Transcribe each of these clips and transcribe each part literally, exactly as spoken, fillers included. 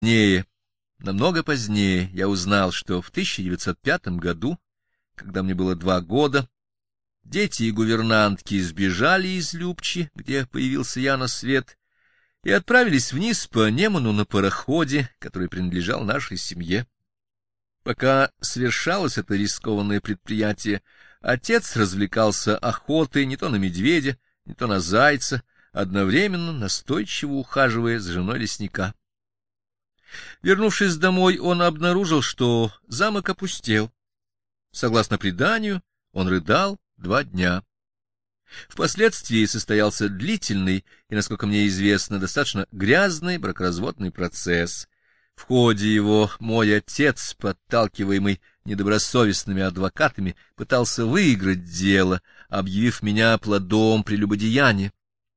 Позднее, намного позднее, я узнал, что в тысяча девятьсот пятом году, когда мне было два года, дети и гувернантки сбежали из Любчи, где появился я на свет, и отправились вниз по Неману на пароходе, который принадлежал нашей семье. Пока совершалось это рискованное предприятие, отец развлекался охотой не то на медведя, не то на зайца, одновременно настойчиво ухаживая за женой лесника. Вернувшись домой, он обнаружил, что замок опустел. Согласно преданию, он рыдал два дня. Впоследствии состоялся длительный и, насколько мне известно, достаточно грязный бракоразводный процесс. В ходе его мой отец, подталкиваемый недобросовестными адвокатами, пытался выиграть дело, объявив меня плодом прелюбодеяния.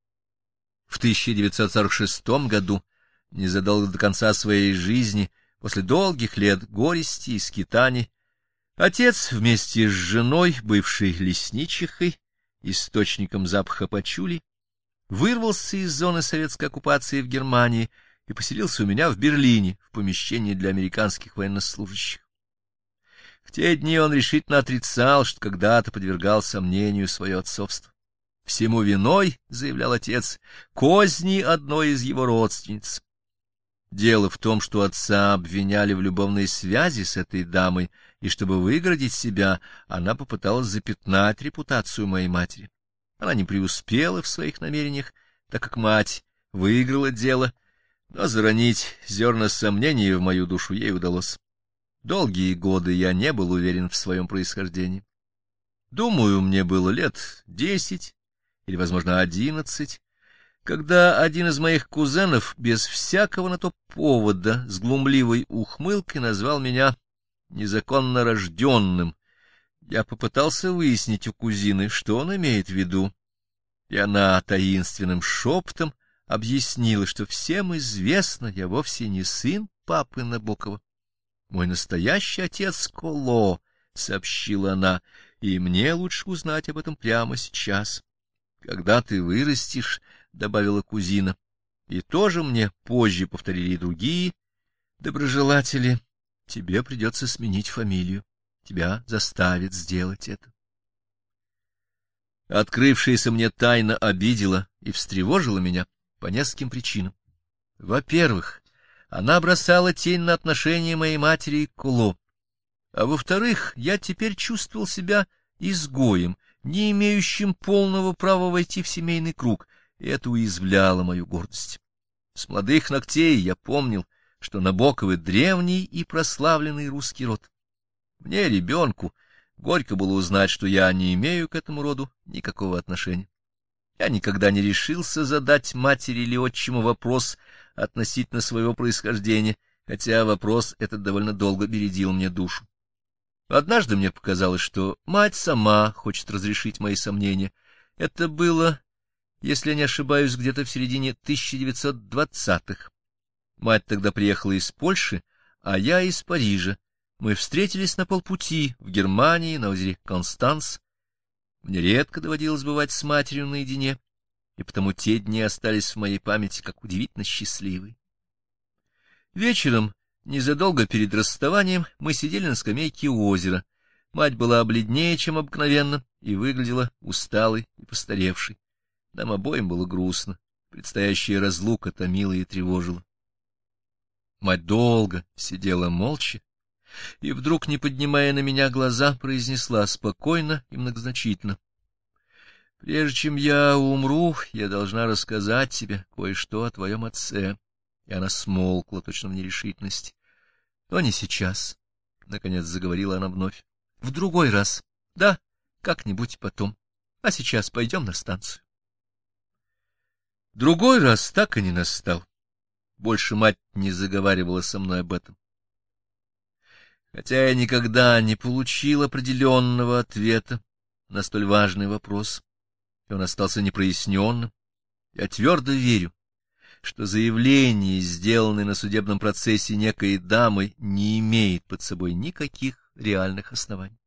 В тысяча девятьсот сорок шестом году, незадолго до конца своей жизни, после долгих лет горести и скитаний, отец вместе с женой, бывшей лесничихой, источником запаха пачули, вырвался из зоны советской оккупации в Германии и поселился у меня в Берлине, в помещении для американских военнослужащих. В те дни он решительно отрицал, что когда-то подвергал сомнению свое отцовство. Всему виной, — заявлял отец, — козни одной из его родственниц. Дело в том, что отца обвиняли в любовной связи с этой дамой, и чтобы выгородить себя, она попыталась запятнать репутацию моей матери. Она не преуспела в своих намерениях, так как мать выиграла дело, но заронить зерна сомнений в мою душу ей удалось. Долгие годы я не был уверен в своем происхождении. Думаю, мне было лет десять или, возможно, одиннадцать, когда один из моих кузенов без всякого на то повода с глумливой ухмылкой назвал меня незаконно рожденным. Я попытался выяснить у кузины, что он имеет в виду, и она таинственным шепотом объяснила, что всем известно, я вовсе не сын папы Набокова. Мой настоящий отец Коло, — сообщила она, — и мне лучше узнать об этом прямо сейчас. Когда ты вырастешь, — добавила кузина, — и тоже мне позже повторили и другие доброжелатели, — тебе придется сменить фамилию. Тебя заставят сделать это. Открывшаяся мне тайна обидела и встревожила меня по нескольким причинам. Во-первых, она бросала тень на отношения моей матери к Коло, а во-вторых, я теперь чувствовал себя изгоем, не имеющим полного права войти в семейный круг, и это уязвляло мою гордость. С молодых ногтей я помнил, что Набоковы — древний и прославленный русский род. Мне, ребенку, горько было узнать, что я не имею к этому роду никакого отношения. Я никогда не решился задать матери или отчиму вопрос относительно своего происхождения, хотя вопрос этот довольно долго бередил мне душу. Однажды мне показалось, что мать сама хочет разрешить мои сомнения. Это было, если я не ошибаюсь, где-то в середине тысяча девятьсот двадцатых. Мать тогда приехала из Польши, а я из Парижа. Мы встретились на полпути в Германии, на озере Констанс. Мне редко доводилось бывать с матерью наедине, и потому те дни остались в моей памяти как удивительно счастливые. Вечером, незадолго перед расставанием, мы сидели на скамейке у озера. Мать была бледнее, чем обыкновенно, и выглядела усталой и постаревшей. Нам обоим было грустно, предстоящая разлука томила и тревожила. Мать долго сидела молча, и вдруг, не поднимая на меня глаза, произнесла спокойно и многозначительно: — Прежде чем я умру, я должна рассказать тебе кое-что о твоем отце. И она смолкла, точно в нерешительности. — Но не сейчас, — наконец заговорила она вновь. — В другой раз. Да, как-нибудь потом. А сейчас пойдем на станцию. Другой раз так и не настал. Больше мать не заговаривала со мной об этом. Хотя я никогда не получил определенного ответа на столь важный вопрос, и он остался непроясненным, я твердо верю, что заявление, сделанное на судебном процессе некой дамы, не имеет под собой никаких реальных оснований.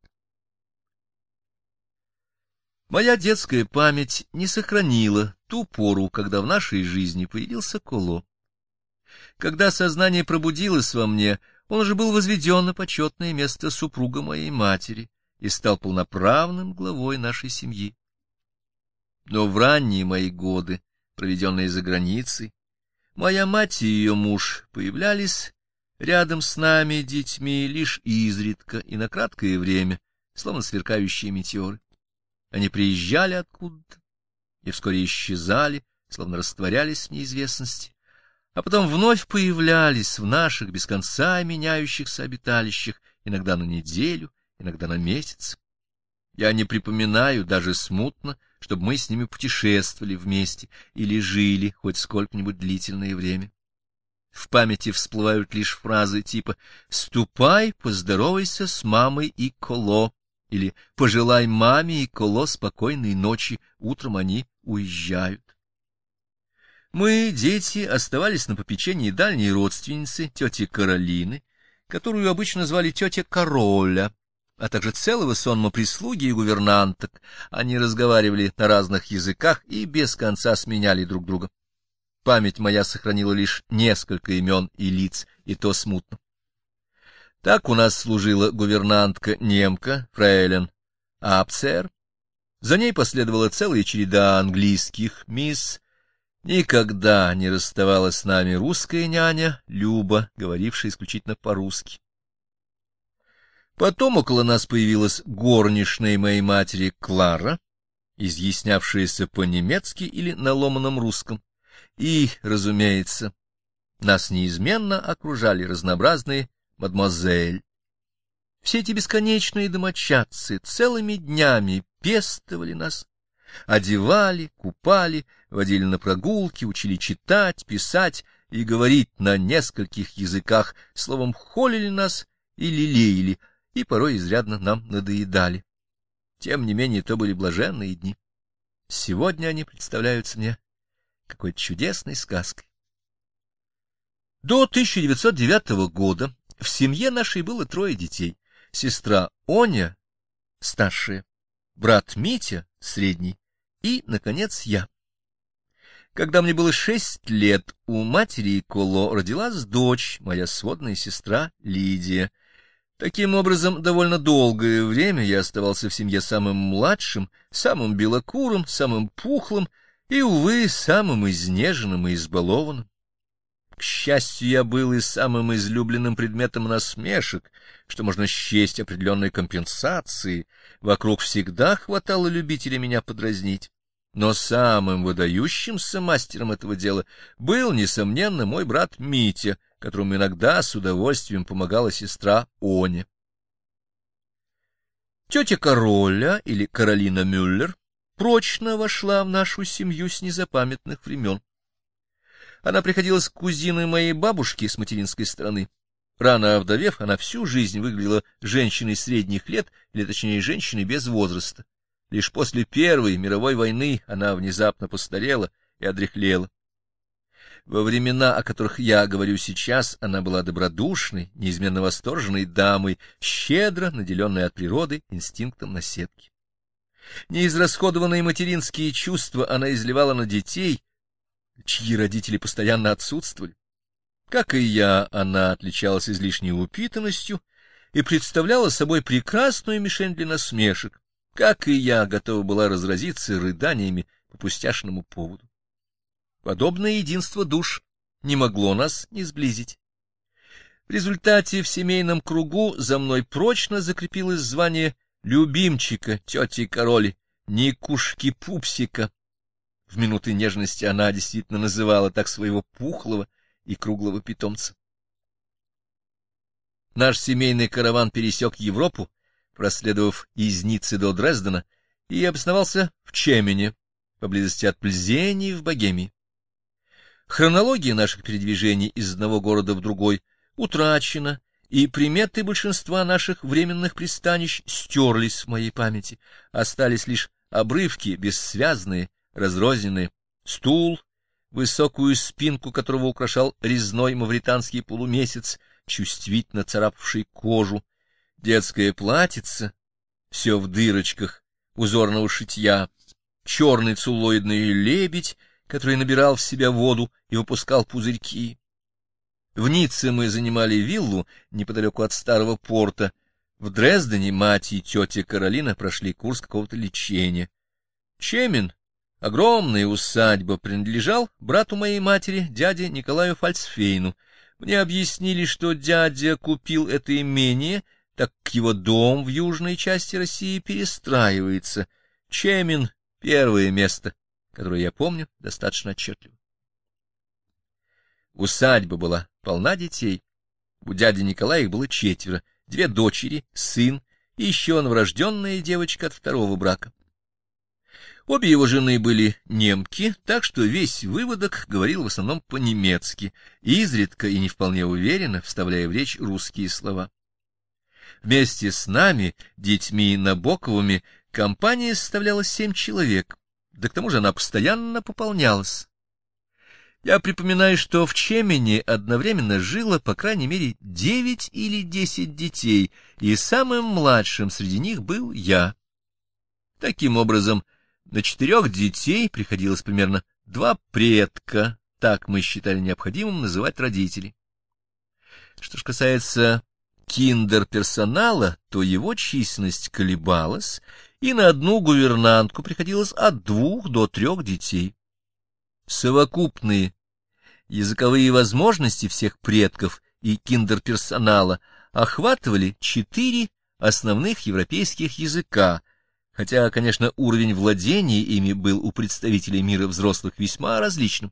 Моя детская память не сохранила ту пору, когда в нашей жизни появился Коло. Когда сознание пробудилось во мне, он уже был возведен на почетное место супруга моей матери и стал полноправным главой нашей семьи. Но в ранние мои годы, проведенные за границей, моя мать и ее муж появлялись рядом с нами, детьми, лишь изредка и на краткое время, словно сверкающие метеоры. Они приезжали откуда-то и вскоре исчезали, словно растворялись в неизвестности, а потом вновь появлялись в наших без конца меняющихся обиталищах, иногда на неделю, иногда на месяц. Я не припоминаю даже смутно, чтобы мы с ними путешествовали вместе или жили хоть сколько-нибудь длительное время. В памяти всплывают лишь фразы типа «Ступай, поздоровайся с мамой и Коло» или «Пожелай маме и Коло спокойной ночи, утром они уезжают». Мы, дети, оставались на попечении дальней родственницы, тети Каролины, которую обычно звали тетя Короля, а также целого сонма прислуги и гувернанток. Они разговаривали на разных языках и без конца сменяли друг друга. Память моя сохранила лишь несколько имен и лиц, и то смутно. Так у нас служила гувернантка-немка, фрейлин Апцер. За ней последовала целая череда английских мисс. Никогда не расставалась с нами русская няня Люба, говорившая исключительно по-русски. Потом около нас появилась горничная моей матери Клара, изъяснявшаяся по-немецки или на ломаном русском. И, разумеется, нас неизменно окружали разнообразные мадемуазель. Все эти бесконечные домочадцы целыми днями пестовали нас, одевали, купали, водили на прогулки, учили читать, писать и говорить на нескольких языках, словом, холили нас и лелеяли, и порой изрядно нам надоедали. Тем не менее, то были блаженные дни. Сегодня они представляются мне какой-то чудесной сказкой. До тысяча девятьсот девятого года в семье нашей было трое детей. Сестра Оня, старшая, брат Митя, средний, и, наконец, я. Когда мне было шесть лет, у матери Коло родилась дочь, моя сводная сестра Лидия. Таким образом, довольно долгое время я оставался в семье самым младшим, самым белокурым, самым пухлым и, увы, самым изнеженным и избалованным. К счастью, я был и самым излюбленным предметом насмешек, что можно счесть определенной компенсацией. Вокруг всегда хватало любителей меня подразнить. Но самым выдающимся мастером этого дела был, несомненно, мой брат Митя, которому иногда с удовольствием помогала сестра Оня. Тетя Короля, или Каролина Мюллер, прочно вошла в нашу семью с незапамятных времен. Она приходилась кузиной моей бабушки с материнской стороны. Рано овдовев, она всю жизнь выглядела женщиной средних лет, или точнее женщиной без возраста. Лишь после Первой мировой войны она внезапно постарела и одряхлела. Во времена, о которых я говорю сейчас, она была добродушной, неизменно восторженной дамой, щедро наделенной от природы инстинктом наседки. Неизрасходованные материнские чувства она изливала на детей, чьи родители постоянно отсутствовали. Как и я, она отличалась излишней упитанностью и представляла собой прекрасную мишень для насмешек. Как и я, готова была разразиться рыданиями по пустяшному поводу. Подобное единство душ не могло нас не сблизить. В результате в семейном кругу за мной прочно закрепилось звание любимчика тети Короли, Никушки-пупсика. В минуты нежности она действительно называла так своего пухлого и круглого питомца. Наш семейный караван пересек Европу, проследовав из Ниццы до Дрездена, и обосновался в Чемене, поблизости от Пльзени в Богемии. Хронология наших передвижений из одного города в другой утрачена, и приметы большинства наших временных пристанищ стерлись в моей памяти, остались лишь обрывки, бессвязные, разрозненные, стул, высокую спинку которого украшал резной мавританский полумесяц, чувствительно царапавший кожу, детское платьице, все в дырочках узорного шитья, черный целлоидный лебедь, который набирал в себя воду и выпускал пузырьки, В Ницце мы занимали виллу неподалеку от старого порта. В Дрездене мать и тетя Каролина прошли курс какого-то лечения. Чемин, огромная усадьба, принадлежал брату моей матери, дяде Николаю Фальцфейну. Мне объяснили, что дядя купил это имение, так как его дом в южной части России перестраивается. Чемин — первое место, которое я помню достаточно отчетливо. Усадьба была полна детей. У дяди Николая их было четверо, две дочери, сын и еще новорожденная девочка от второго брака. Обе его жены были немки, так что весь выводок говорил в основном по-немецки, изредка и не вполне уверенно вставляя в речь русские слова. Вместе с нами, детьми Набоковыми, компания составляла семь человек, да к тому же она постоянно пополнялась. Я припоминаю, что в Чемине одновременно жило, по крайней мере, девять или десять детей, и самым младшим среди них был я. Таким образом, на четырех детей приходилось примерно два предка, так мы считали необходимым называть родителей. Что ж касается киндер-персонала, то его численность колебалась, и на одну гувернантку приходилось от двух до трех детей. Совокупные языковые возможности всех предков и киндер-персонала охватывали четыре основных европейских языка, хотя, конечно, уровень владения ими был у представителей мира взрослых весьма различным.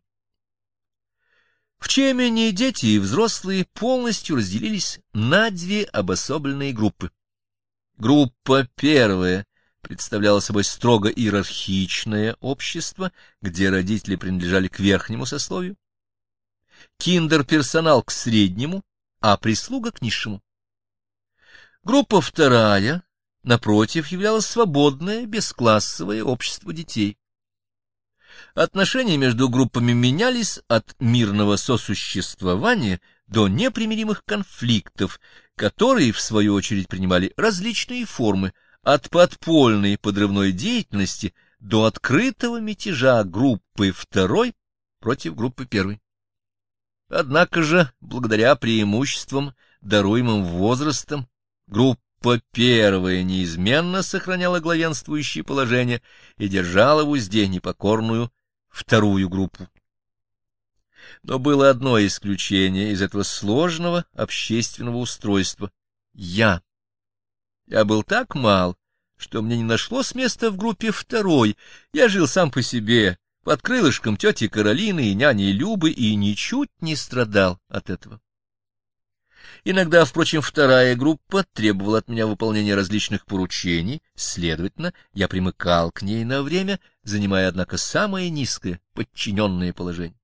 В Чемине дети и взрослые полностью разделились на две обособленные группы. Группа первая представляла собой строго иерархичное общество, где родители принадлежали к верхнему сословию, киндер-персонал к среднему, а прислуга к низшему. Группа вторая, напротив, являлась свободное, бесклассовое общество детей. Отношения между группами менялись от мирного сосуществования до непримиримых конфликтов, которые, в свою очередь, принимали различные формы, от подпольной подрывной деятельности до открытого мятежа группы второй против группы первой. Однако же, благодаря преимуществам, даруемым возрастом, группа первая неизменно сохраняла главенствующее положение и держала в узде непокорную вторую группу. Но было одно исключение из этого сложного общественного устройства — я. Я был так мал, что мне не нашлось места в группе второй. Я жил сам по себе, под крылышком тети Каролины и няни Любы, и ничуть не страдал от этого. Иногда, впрочем, вторая группа требовала от меня выполнения различных поручений, следовательно, я примыкал к ней на время, занимая, однако, самое низкое, подчиненное положение.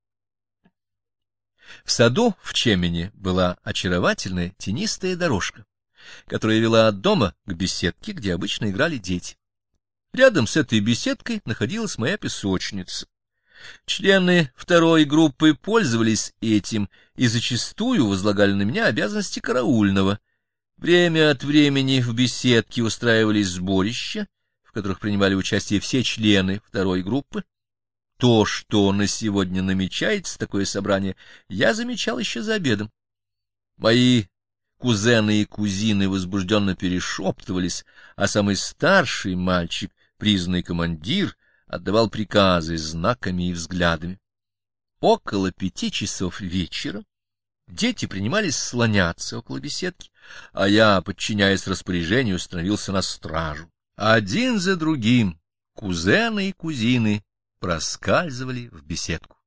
В саду в Чемине была очаровательная тенистая дорожка, которая вела от дома к беседке, где обычно играли дети. Рядом с этой беседкой находилась моя песочница. Члены второй группы пользовались этим и зачастую возлагали на меня обязанности караульного. Время от времени в беседке устраивались сборища, в которых принимали участие все члены второй группы. То, что на сегодня намечается такое собрание, я замечал еще за обедом. Мои кузены и кузины возбужденно перешептывались, а самый старший мальчик, признанный командир, отдавал приказы знаками и взглядами. Около пяти часов вечера дети принимались слоняться около беседки, а я, подчиняясь распоряжению, становился на стражу. Один за другим кузены и кузины проскальзывали в беседку.